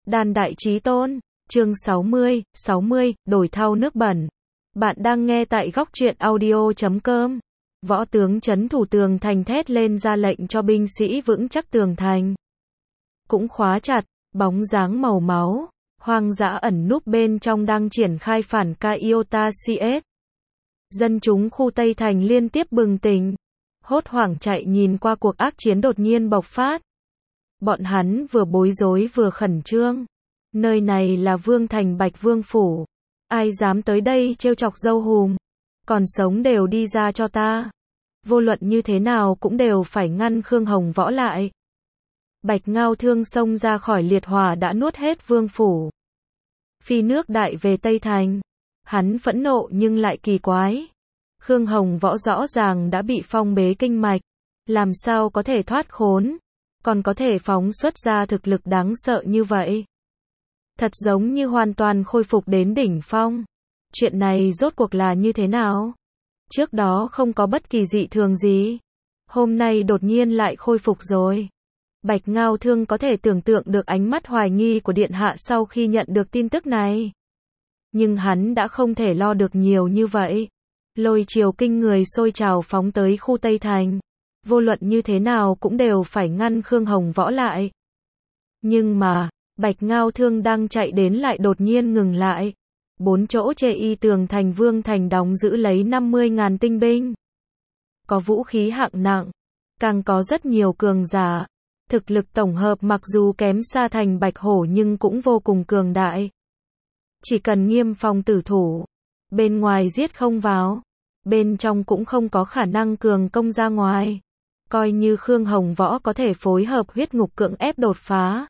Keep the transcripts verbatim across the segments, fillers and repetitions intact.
Đan đại chí tôn, chương sáu mươi, sáu mươi, đổi thau nước bẩn. Bạn đang nghe tại góc truyện audio chấm com. Võ tướng trấn thủ tường thành thét lên ra lệnh cho binh sĩ vững chắc tường thành. Cũng khóa chặt, bóng dáng màu máu, hoang dã ẩn núp bên trong đang triển khai phản ca Iota xê ét. Dân chúng khu Tây Thành liên tiếp bừng tỉnh, hốt hoảng chạy nhìn qua cuộc ác chiến đột nhiên bộc phát. Bọn hắn vừa bối rối vừa khẩn trương. Nơi này là Vương Thành Bạch Vương Phủ. Ai dám tới đây trêu chọc dâu hùm. Còn sống đều đi ra cho ta. Vô luận như thế nào cũng đều phải ngăn Khương Hồng Võ lại. Bạch Ngao Thương xông ra khỏi liệt hỏa đã nuốt hết Vương Phủ. Phi nước đại về Tây Thành. Hắn phẫn nộ nhưng lại kỳ quái. Khương Hồng Võ rõ ràng đã bị phong bế kinh mạch. Làm sao có thể thoát khốn. Còn có thể phóng xuất ra thực lực đáng sợ như vậy. Thật giống như hoàn toàn khôi phục đến đỉnh phong. Chuyện này rốt cuộc là như thế nào? Trước đó không có bất kỳ dị thường gì. Hôm nay đột nhiên lại khôi phục rồi. Bạch Ngao Thương có thể tưởng tượng được ánh mắt hoài nghi của điện hạ sau khi nhận được tin tức này. Nhưng hắn đã không thể lo được nhiều như vậy. Lôi triều kinh người sôi trào phóng tới khu Tây Thành. Vô luận như thế nào cũng đều phải ngăn Khương Hồng Võ lại. Nhưng mà, Bạch Ngao Thương đang chạy đến lại đột nhiên ngừng lại. Bốn chỗ chê y tường thành Vương Thành đóng giữ lấy năm mươi ngàn tinh binh. Có vũ khí hạng nặng, càng có rất nhiều cường giả. Thực lực tổng hợp mặc dù kém xa thành Bạch Hổ nhưng cũng vô cùng cường đại. Chỉ cần nghiêm phòng tử thủ, bên ngoài giết không vào, bên trong cũng không có khả năng cường công ra ngoài. Coi như Khương Hồng Võ có thể phối hợp huyết ngục cưỡng ép đột phá.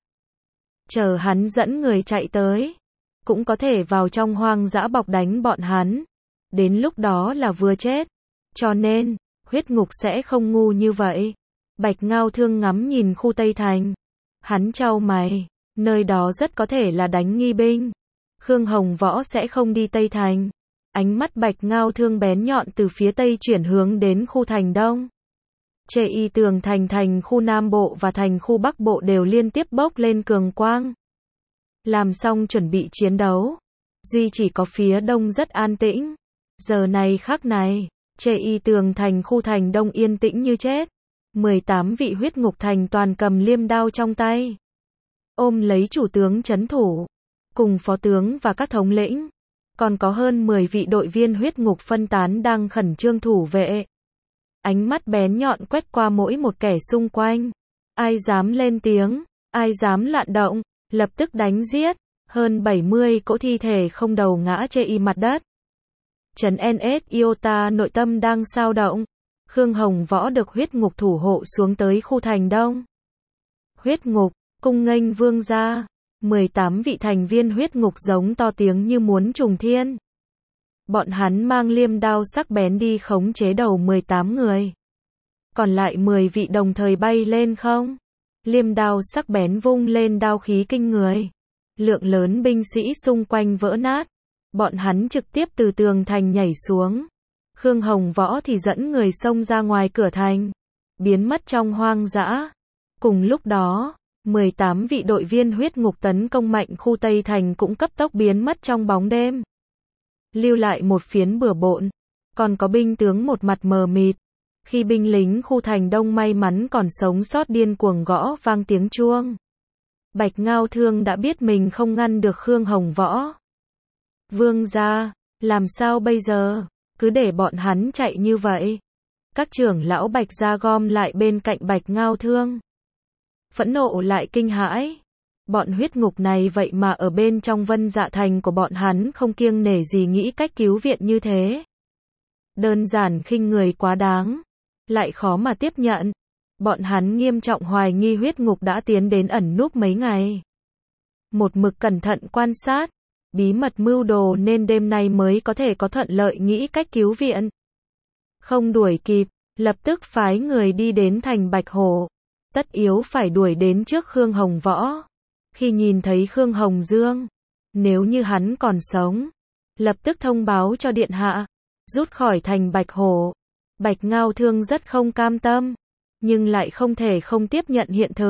Chờ hắn dẫn người chạy tới, cũng có thể vào trong hoang dã bọc đánh bọn hắn. Đến lúc đó là vừa chết. Cho nên, huyết ngục sẽ không ngu như vậy. Bạch Ngao Thương ngắm nhìn khu Tây Thành. Hắn chau mày, nơi đó rất có thể là đánh nghi binh. Khương Hồng Võ sẽ không đi Tây Thành. Ánh mắt Bạch Ngao Thương bén nhọn từ phía Tây chuyển hướng đến khu thành Đông. Chê y tường thành thành khu Nam Bộ và thành khu Bắc Bộ đều liên tiếp bốc lên cường quang. Làm xong chuẩn bị chiến đấu. Duy chỉ có phía Đông rất an tĩnh. Giờ này khắc này, chê y tường thành khu thành Đông yên tĩnh như chết. mười tám vị huyết ngục thành toàn cầm liêm đao trong tay. Ôm lấy chủ tướng trấn thủ. Cùng phó tướng và các thống lĩnh. Còn có hơn mười vị đội viên huyết ngục phân tán đang khẩn trương thủ vệ. Ánh mắt bén nhọn quét qua mỗi một kẻ xung quanh. Ai dám lên tiếng, ai dám loạn động, lập tức đánh giết. Hơn bảy mươi cỗ thi thể không đầu ngã chê y mặt đất. Trấn en ét Iota nội tâm đang sao động. Khương Hồng Võ được huyết ngục thủ hộ xuống tới khu thành Đông. Huyết ngục, cung nghênh vương gia. mười tám vị thành viên huyết ngục giống to tiếng như muốn trùng thiên. Bọn hắn mang liêm đao sắc bén đi khống chế đầu mười tám người. Còn lại mười vị đồng thời bay lên không. Liêm đao sắc bén vung lên đao khí kinh người. Lượng lớn binh sĩ xung quanh vỡ nát. Bọn hắn trực tiếp từ tường thành nhảy xuống. Khương Hồng Võ thì dẫn người xông ra ngoài cửa thành. Biến mất trong hoang dã. Cùng lúc đó, mười tám vị đội viên huyết ngục tấn công mạnh khu Tây Thành cũng cấp tốc biến mất trong bóng đêm. Lưu lại một phiến bừa bộn. Còn có binh tướng một mặt mờ mịt. Khi binh lính khu thành Đông may mắn còn sống sót điên cuồng gõ vang tiếng chuông. Bạch Ngao Thương đã biết mình không ngăn được Khương Hồng Võ. Vương gia, làm sao bây giờ? Cứ để bọn hắn chạy như vậy. Các trưởng lão Bạch gia gom lại bên cạnh Bạch Ngao Thương. Phẫn nộ lại kinh hãi. Bọn huyết ngục này vậy mà ở bên trong Vân Dạ Thành của bọn hắn không kiêng nể gì nghĩ cách cứu viện như thế. Đơn giản khinh người quá đáng. Lại khó mà tiếp nhận. Bọn hắn nghiêm trọng hoài nghi huyết ngục đã tiến đến ẩn núp mấy ngày. Một mực cẩn thận quan sát. Bí mật mưu đồ nên đêm nay mới có thể có thuận lợi nghĩ cách cứu viện. Không đuổi kịp, lập tức phái người đi đến thành Bạch Hổ. Tất yếu phải đuổi đến trước Khương Hồng Võ. Khi nhìn thấy Khương Hồng Dương, nếu như hắn còn sống, lập tức thông báo cho điện hạ, rút khỏi thành Bạch Hổ. Bạch Ngao Thương rất không cam tâm, nhưng lại không thể không tiếp nhận hiện thực.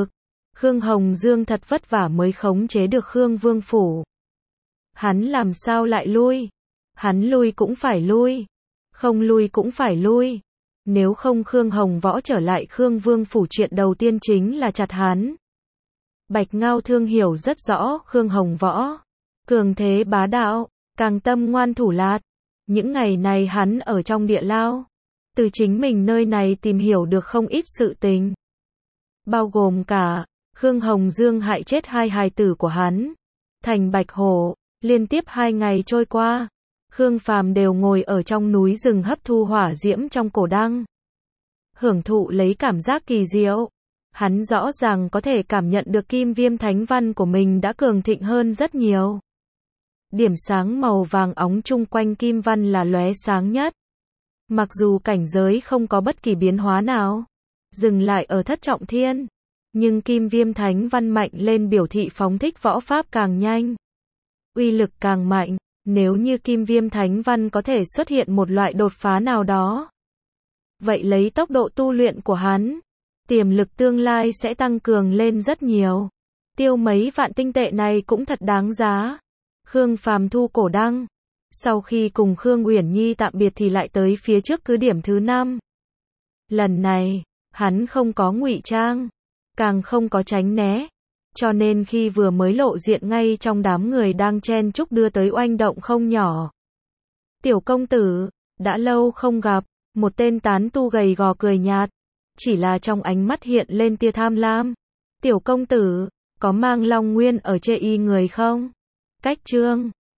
Khương Hồng Dương thật vất vả mới khống chế được Khương Vương Phủ. Hắn làm sao lại lui? Hắn lui cũng phải lui. Không lui cũng phải lui. Nếu không Khương Hồng Võ trở lại Khương Vương Phủ chuyện đầu tiên chính là chặt hắn. Bạch Ngao Thương hiểu rất rõ Khương Hồng Võ. Cường thế bá đạo, càng tâm ngoan thủ lạt. Những ngày này hắn ở trong địa lao. Từ chính mình nơi này tìm hiểu được không ít sự tình. Bao gồm cả, Khương Hồng Dương hại chết hai hài tử của hắn. Thành Bạch Hổ, liên tiếp hai ngày trôi qua. Khương Phàm đều ngồi ở trong núi rừng hấp thu hỏa diễm trong cổ đăng. Hưởng thụ lấy cảm giác kỳ diệu. Hắn rõ ràng có thể cảm nhận được kim viêm thánh văn của mình đã cường thịnh hơn rất nhiều. Điểm sáng màu vàng óng chung quanh kim văn là lóe sáng nhất. Mặc dù cảnh giới không có bất kỳ biến hóa nào, dừng lại ở thất trọng thiên, nhưng kim viêm thánh văn mạnh lên biểu thị phóng thích võ pháp càng nhanh, uy lực càng mạnh. Nếu như kim viêm thánh văn có thể xuất hiện một loại đột phá nào đó, vậy lấy tốc độ tu luyện của hắn, tiềm lực tương lai sẽ tăng cường lên rất nhiều. Tiêu mấy vạn tinh tệ này cũng thật đáng giá. Khương Phàm thu cổ đăng. Sau khi cùng Khương Uyển Nhi tạm biệt thì lại tới phía trước cứ điểm thứ năm. Lần này, hắn không có ngụy trang, càng không có tránh né. Cho nên khi vừa mới lộ diện ngay trong đám người đang chen chúc đưa tới oanh động không nhỏ. Tiểu công tử, đã lâu không gặp, một tên tán tu gầy gò cười nhạt. Chỉ là trong ánh mắt hiện lên tia tham lam. Tiểu công tử, có mang Long Nguyên ở chê y người không? Cách chương